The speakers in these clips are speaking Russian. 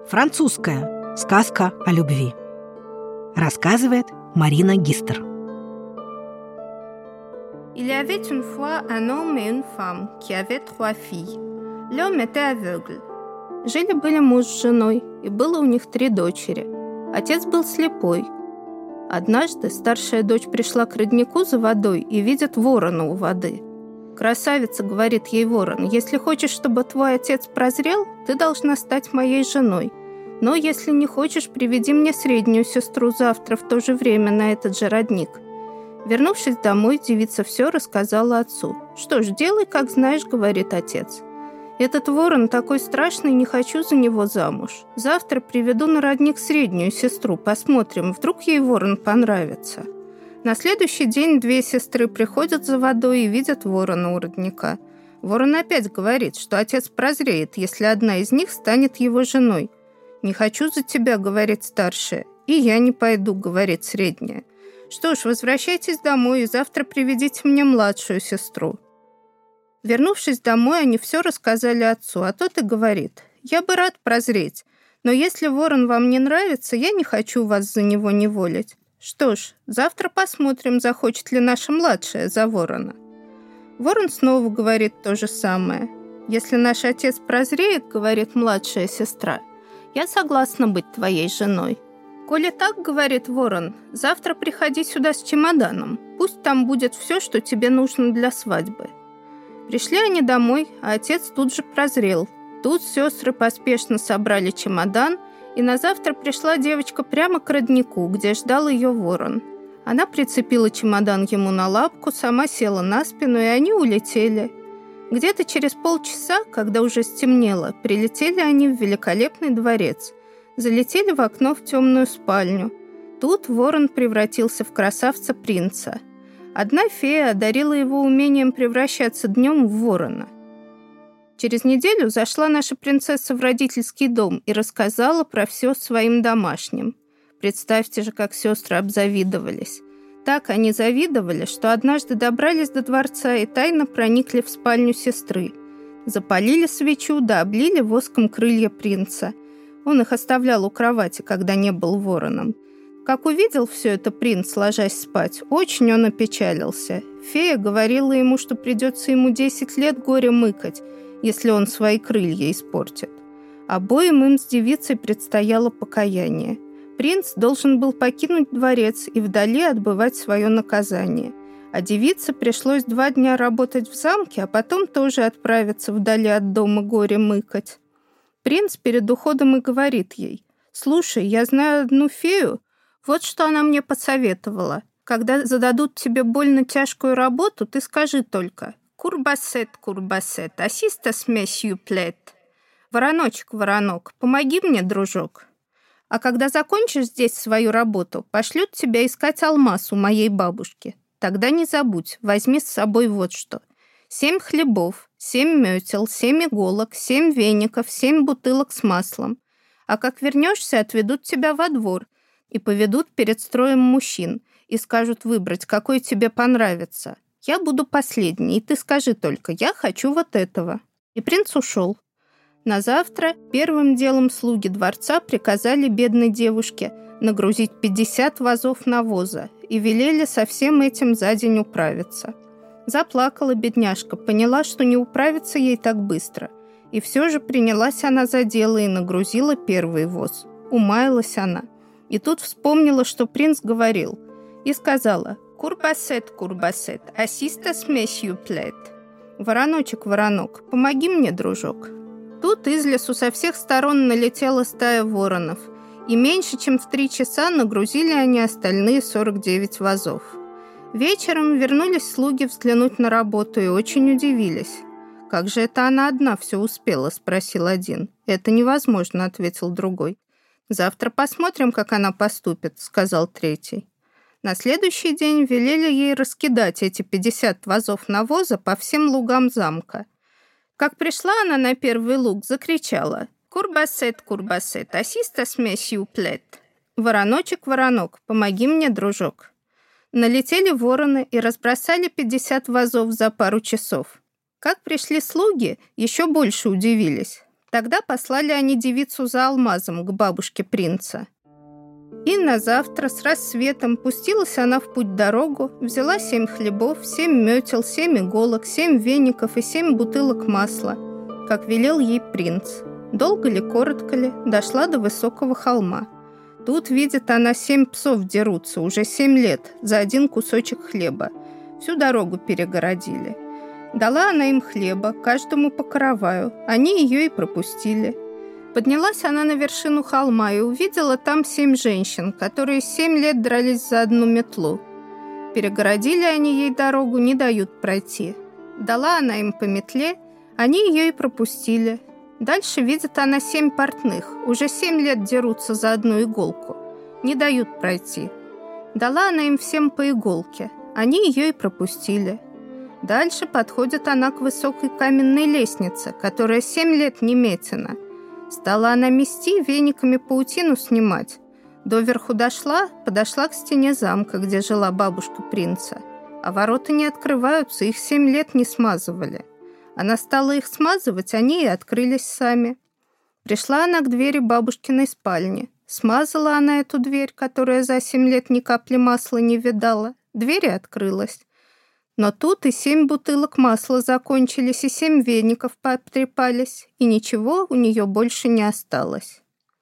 Французская сказка о любви. Рассказывает Марина Гистер. Il y avait une fois un homme et une femme qui avaient 3 filles. L'homme était aveugle. Жили-были муж с женой, и было у них 3 дочери. Отец был слепой. Однажды старшая дочь пришла к роднику за водой и видит ворона у воды. «Красавица, — говорит ей ворон, — если хочешь, чтобы твой отец прозрел, ты должна стать моей женой. Но если не хочешь, приведи мне среднюю сестру завтра в то же время на этот же родник». Вернувшись домой, девица все рассказала отцу. «Что ж, делай, как знаешь, — говорит отец. Этот ворон такой страшный, не хочу за него замуж. Завтра приведу на родник среднюю сестру, посмотрим, вдруг ей ворон понравится». На следующий день 2 сестры приходят за водой и видят ворона у родника. Ворон опять говорит, что отец прозреет, если одна из них станет его женой. «Не хочу за тебя, — говорит старшая, — и я не пойду, — говорит средняя. Что ж, возвращайтесь домой и завтра приведите мне младшую сестру». Вернувшись домой, они все рассказали отцу, а тот и говорит: «Я бы рад прозреть, но если ворон вам не нравится, я не хочу вас за него неволить. Что ж, завтра посмотрим, захочет ли наша младшая за ворона». Ворон снова говорит то же самое. «Если наш отец прозреет, — говорит младшая сестра, — я согласна быть твоей женой». «Коли так, — говорит ворон, — завтра приходи сюда с чемоданом. Пусть там будет все, что тебе нужно для свадьбы». Пришли они домой, а отец тут же прозрел. Тут сестры поспешно собрали чемодан, и на завтра пришла девочка прямо к роднику, где ждал ее ворон. Она прицепила чемодан ему на лапку, сама села на спину, и они улетели. Где-то через полчаса, когда уже стемнело, прилетели они в великолепный дворец. Залетели в окно в темную спальню. Тут ворон превратился в красавца-принца. Одна фея одарила его умением превращаться днем в ворона. Через неделю зашла наша принцесса в родительский дом и рассказала про все своим домашним. Представьте же, как сестры обзавидовались. Так они завидовали, что однажды добрались до дворца и тайно проникли в спальню сестры. Запалили свечу, да облили воском крылья принца. Он их оставлял у кровати, когда не был вороном. Как увидел все это принц, ложась спать, очень он опечалился. Фея говорила ему, что придется ему 10 лет горя мыкать, если он свои крылья испортит. Обоим им с девицей предстояло покаяние. Принц должен был покинуть дворец и вдали отбывать свое наказание. А девице пришлось 2 дня работать в замке, а потом тоже отправиться вдали от дома горя мыкать. Принц перед уходом и говорит ей: «Слушай, я знаю одну фею, вот что она мне посоветовала. Когда зададут тебе больно тяжкую работу, ты скажи только: «Курбасет, курбасет, ассистас месью плет». «Вороночек, воронок, помоги мне, дружок». А когда закончишь здесь свою работу, пошлют тебя искать алмаз у моей бабушки. Тогда не забудь, возьми с собой вот что: 7 хлебов, 7 метел, 7 иголок, 7 веников, 7 бутылок с маслом. А как вернешься, отведут тебя во двор и поведут перед строем мужчин и скажут выбрать, какой тебе понравится. Я буду последний, и ты скажи только: я хочу вот этого». И принц ушел. На завтра первым делом слуги дворца приказали бедной девушке нагрузить 50 вазов навоза и велели со всем этим за день управиться. Заплакала бедняжка, поняла, что не управиться ей так быстро. И все же принялась она за дело и нагрузила первый воз. Умаялась она. И тут вспомнила, что принц говорил, и сказала: «Курбасет, курбасет, ассистас месью плет». «Вороночек, воронок, помоги мне, дружок». Тут из лесу со всех сторон налетела стая воронов, и меньше чем в 3 часа нагрузили они остальные 49 вазов. Вечером вернулись слуги взглянуть на работу и очень удивились. «Как же это она одна все успела?» – спросил один. «Это невозможно», – ответил другой. «Завтра посмотрим, как она поступит», – сказал третий. На следующий день велели ей раскидать эти 50 вазов навоза по всем лугам замка. Как пришла она на первый луг, закричала: «Курбасет, курбасет, ассистас месью плет». «Вороночек, воронок, помоги мне, дружок». Налетели вороны и разбросали 50 вазов за пару часов. Как пришли слуги, еще больше удивились. Тогда послали они девицу за алмазом к бабушке принца. И на завтра с рассветом пустилась она в путь-дорогу, взяла 7 хлебов, 7 метел, 7 иголок, 7 веников и 7 бутылок масла, как велел ей принц. Долго ли, коротко ли, дошла до высокого холма. Тут, видит она, 7 псов дерутся, уже 7 лет, за один кусочек хлеба. Всю дорогу перегородили. Дала она им хлеба, каждому по караваю. Они ее и пропустили. Поднялась она на вершину холма и увидела там 7 женщин, которые 7 лет дрались за одну метлу. Перегородили они ей дорогу, не дают пройти. Дала она им по метле, они ее и пропустили. Дальше видит она 7 портных, уже 7 лет дерутся за одну иголку, не дают пройти. Дала она им всем по иголке, они ее и пропустили. Дальше подходит она к высокой каменной лестнице, которая 7 лет не метена. Стала она мести, вениками паутину снимать. Доверху дошла, подошла к стене замка, где жила бабушка принца. А ворота не открываются, их 7 лет не смазывали. Она стала их смазывать, они и открылись сами. Пришла она к двери бабушкиной спальни. Смазала она эту дверь, которая за 7 лет ни капли масла не видала. Дверь и открылась. Но тут и 7 бутылок масла закончились, и 7 веников потрепались, и ничего у нее больше не осталось.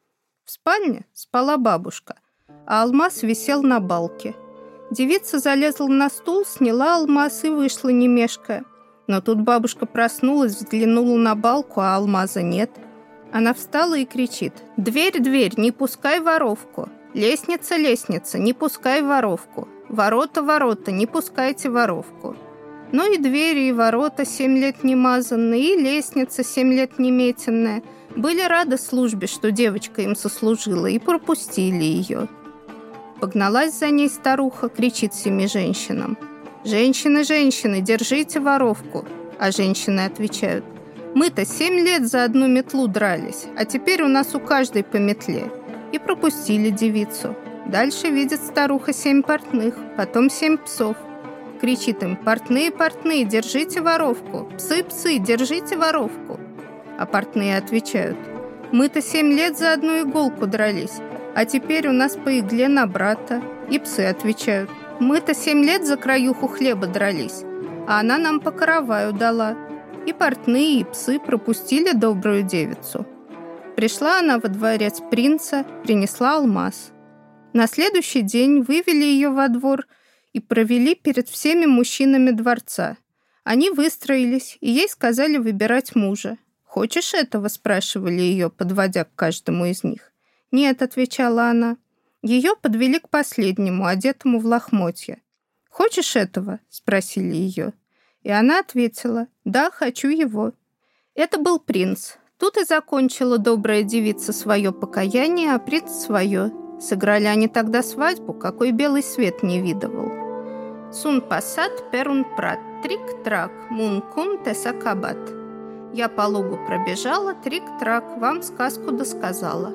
В спальне спала бабушка, а алмаз висел на балке. Девица залезла на стул, сняла алмаз и вышла, не мешкая. Но тут бабушка проснулась, взглянула на балку, а алмаза нет. Она встала и кричит: «Дверь, дверь, не пускай воровку! Лестница, лестница, не пускай воровку! Ворота, ворота, не пускайте воровку!» Ну и двери, и ворота 7 лет не мазанные, и лестница 7 лет не метенная были рады службе, что девочка им сослужила, и пропустили ее. Погналась за ней старуха, кричит 7 женщинам: «Женщины, женщины, держите воровку!» А женщины отвечают: «Мы-то 7 лет за одну метлу дрались, а теперь у нас у каждой по метле». И пропустили девицу. Дальше видит старуха 7 портных, потом 7 псов. Кричит им: «Портные, портные, держите воровку! Псы, псы, держите воровку!» А портные отвечают: «Мы-то 7 лет за одну иголку дрались, а теперь у нас по игле на брата». И псы отвечают: «Мы-то 7 лет за краюху хлеба дрались, а она нам по караваю дала». И портные, и псы пропустили добрую девицу. Пришла она во дворец принца, принесла алмаз. На следующий день вывели ее во двор и провели перед всеми мужчинами дворца. Они выстроились, и ей сказали выбирать мужа. «Хочешь этого?» – спрашивали ее, подводя к каждому из них. «Нет», – отвечала она. Ее подвели к последнему, одетому в лохмотья. «Хочешь этого?» – спросили ее. И она ответила: «Да, хочу его». Это был принц. Тут и закончила добрая девица свое покаяние, а принц свое. Сыграли они тогда свадьбу, какой белый свет не видывал. «Сун пассат перун прат, трик-трак, мун кун тесакабат». Я по лугу пробежала, трик-трак, вам сказку досказала.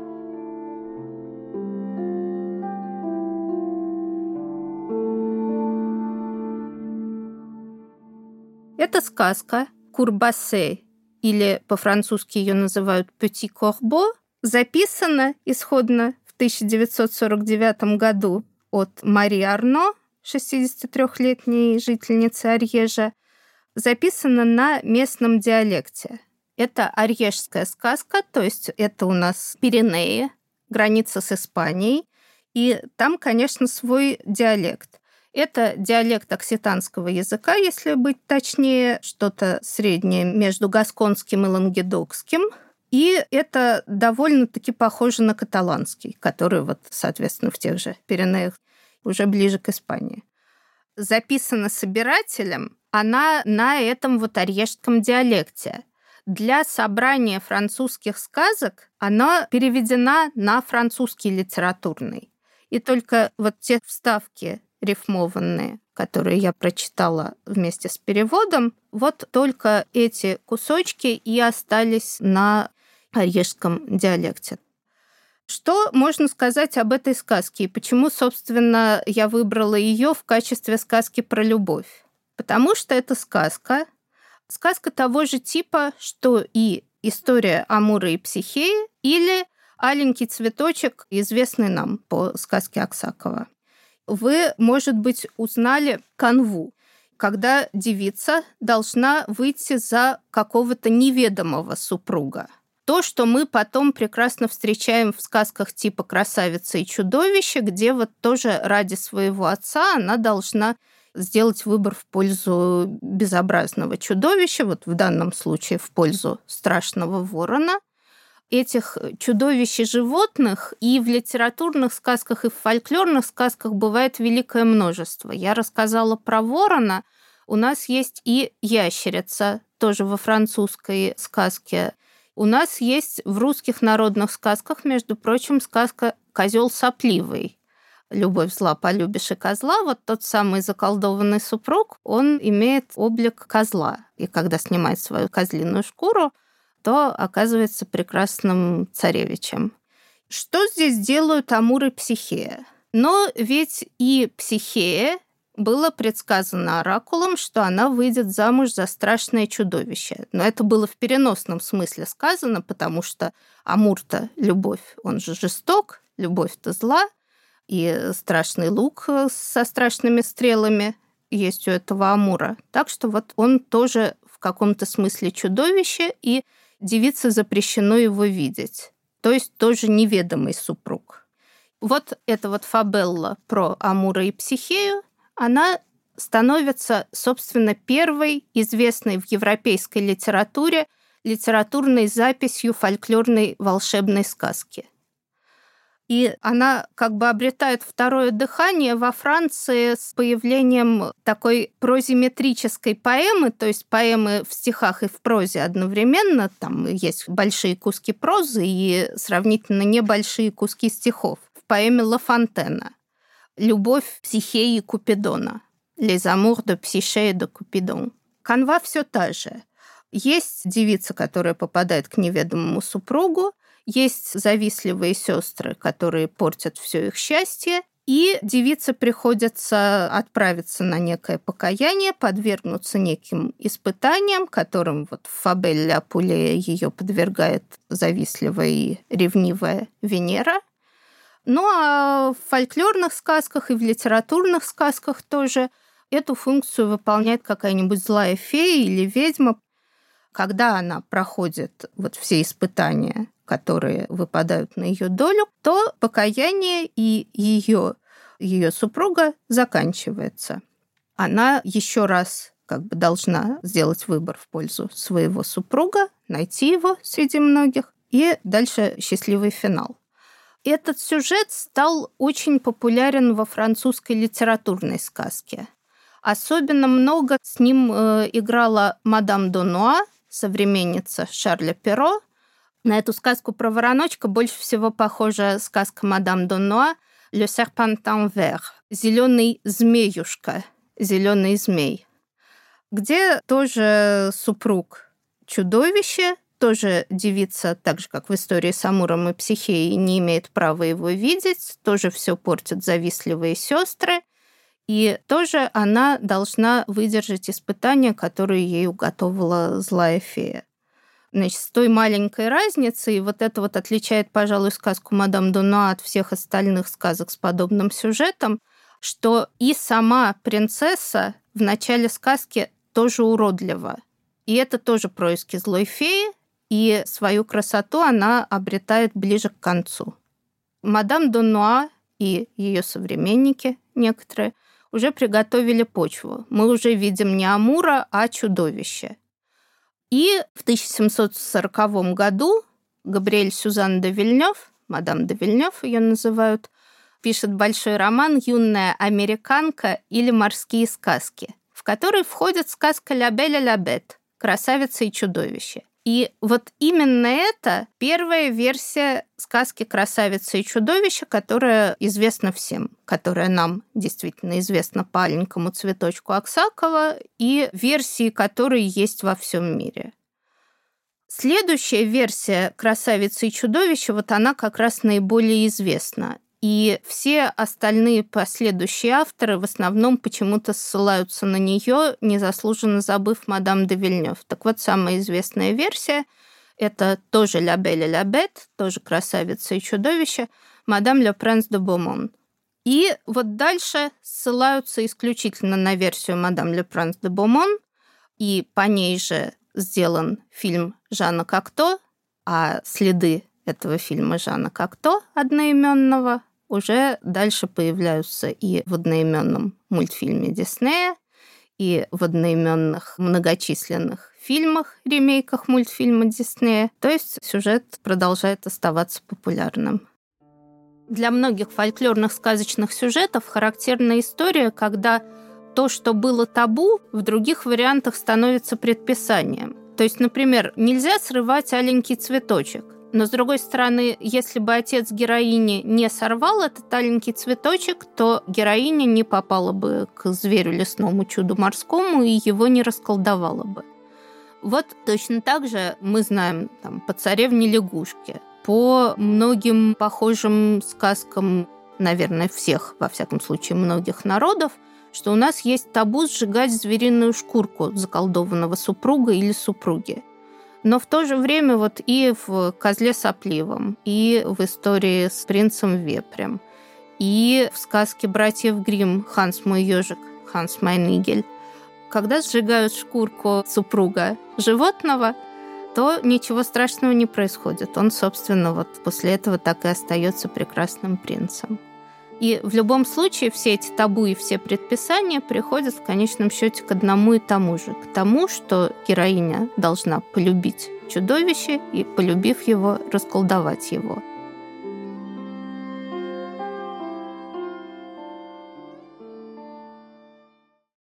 Эта сказка «Курбассе», или по-французски ее называют «Petit Corbeau», записана исходно в 1949 году от Мари Арно, 63-летней жительницы Арьежа, записана на местном диалекте. Это арьежская сказка, то есть это у нас Пиренеи, граница с Испанией, и там, конечно, свой диалект. Это диалект окситанского языка, если быть точнее, что-то среднее между гасконским и лангедокским. И это довольно-таки похоже на каталанский, который, вот, соответственно, в тех же Пиренеях уже ближе к Испании. Записана собирателем она на этом вот арьежском диалекте. Для собрания французских сказок она переведена на французский литературный. И только вот те вставки рифмованные, которые я прочитала вместе с переводом, вот только эти кусочки и остались на арьежском диалекте. Что можно сказать об этой сказке и почему, собственно, я выбрала ее в качестве сказки про любовь? Потому что это сказка того же типа, что и «История Амура и Психеи» или «Аленький цветочек», известный нам по сказке Аксакова. Вы, может быть, узнали канву, когда девица должна выйти за какого-то неведомого супруга. То, что мы потом прекрасно встречаем в сказках типа «Красавица и чудовище», где вот тоже ради своего отца она должна сделать выбор в пользу безобразного чудовища, вот в данном случае в пользу страшного ворона. Этих чудовищ и животных и в литературных сказках, и в фольклорных сказках бывает великое множество. Я рассказала про ворона. У нас есть и ящерица, тоже во французской сказке. У нас есть в русских народных сказках, между прочим, сказка «Козел сопливый». «Любовь зла, полюбишь и козла», вот тот самый заколдованный супруг, он имеет облик козла. И когда снимает свою козлиную шкуру, то оказывается прекрасным царевичем. Что здесь делают Амур и Психея? Но ведь и Психея было предсказано оракулом, что она выйдет замуж за страшное чудовище. Но это было в переносном смысле сказано, потому что Амур-то любовь, он же жесток, любовь-то зла, и страшный лук со страшными стрелами есть у этого Амура. Так что вот он тоже в каком-то смысле чудовище, и девице запрещено его видеть. То есть тоже неведомый супруг. Вот эта вот фабелла про Амура и Психею, она становится, собственно, первой известной в европейской литературе литературной записью фольклорной волшебной сказки. И она как бы обретает второе дыхание во Франции с появлением такой прозиметрической поэмы, то есть поэмы в стихах и в прозе одновременно. Там есть большие куски прозы и сравнительно небольшие куски стихов. В поэме Ла Фонтена «Любовь Психеи и Купидона». «Les amours de Psyché et de Cupidon». Канва все та же. Есть девица, которая попадает к неведомому супругу, есть завистливые сестры, которые портят все их счастье, и девице приходится отправиться на некое покаяние, подвергнуться неким испытаниям, которым вот в фабелле Апулея ее подвергает завистливая и ревнивая Венера. Ну а в фольклорных сказках и в литературных сказках тоже эту функцию выполняет какая-нибудь злая фея или ведьма. Когда она проходит вот все испытания, которые выпадают на ее долю, то покаяние и ее супруга заканчивается. Она еще раз как бы должна сделать выбор в пользу своего супруга, найти его среди многих, и дальше счастливый финал. Этот сюжет стал очень популярен во французской литературной сказке. Особенно много с ним играла мадам Д'Аунуа, современница Шарля Перро. На эту сказку про вороночка больше всего похожа сказка мадам Д'Аунуа «Le serpentin vert» – «Зеленый змеюшка», «Зеленый змей», где тоже супруг чудовище, тоже девица, так же, как в истории с Амуром и Психеей, не имеет права его видеть, тоже все портят завистливые сестры, и тоже она должна выдержать испытания, которые ей уготовила злая фея. Значит, с той маленькой разницей, и вот это вот отличает, пожалуй, сказку мадам Д'Аунуа от всех остальных сказок с подобным сюжетом, что и сама принцесса в начале сказки тоже уродлива. И это тоже происки злой феи, и свою красоту она обретает ближе к концу. Мадам Д'Аунуа и ее современники некоторые уже приготовили почву. Мы уже видим не Амура, а чудовище. И в 1740 году Габриэль Сюзанн де Вильнёв, мадам де Вильнёв ее называют, пишет большой роман «Юная американка» или «Морские сказки», в который входит сказка «Ля Бель et la Bête» «Красавица и чудовище». И вот именно это первая версия сказки «Красавица и чудовище», которая известна всем, которая нам действительно известна по аленькому цветочку Аксакова и версии, которые есть во всем мире. Следующая версия «Красавицы и чудовища», вот она как раз наиболее известна. И все остальные последующие авторы в основном почему-то ссылаются на нее, незаслуженно забыв мадам де Вильнёв. Так вот, самая известная версия Это тоже «Ля Бель et la Bête», тоже «Красавица и чудовище», «Мадам ле Принц де Beaumont». И вот дальше ссылаются исключительно на версию «Мадам ле Принц де Beaumont», и по ней же сделан фильм Жана Кокто, а следы этого фильма Жана Кокто одноименного уже дальше появляются и в одноименном мультфильме Диснея, и в одноименных многочисленных фильмах, ремейках мультфильма Диснея. То есть сюжет продолжает оставаться популярным. Для многих фольклорных сказочных сюжетов характерна история, когда то, что было табу, в других вариантах становится предписанием. То есть, например, нельзя срывать аленький цветочек. Но, с другой стороны, если бы отец героини не сорвал этот аленький цветочек, то героиня не попала бы к зверю лесному, чуду морскому, и его не расколдовала бы. Вот точно так же мы знаем по царевне лягушке, по многим похожим сказкам, наверное, всех, во всяком случае, многих народов, что у нас есть табу сжигать звериную шкурку заколдованного супруга или супруги. Но в то же время вот и в «Козле сопливом», и в истории с принцем Вепрем, и в сказке братьев Гримм «Ханс мой ежик», «Ханс майн игель», когда сжигают шкурку супруга животного, то ничего страшного не происходит. Он, собственно, вот после этого так и остается прекрасным принцем. И в любом случае все эти табу и все предписания приходят в конечном счете к одному и тому же. К тому, что героиня должна полюбить чудовище и, полюбив его, расколдовать его.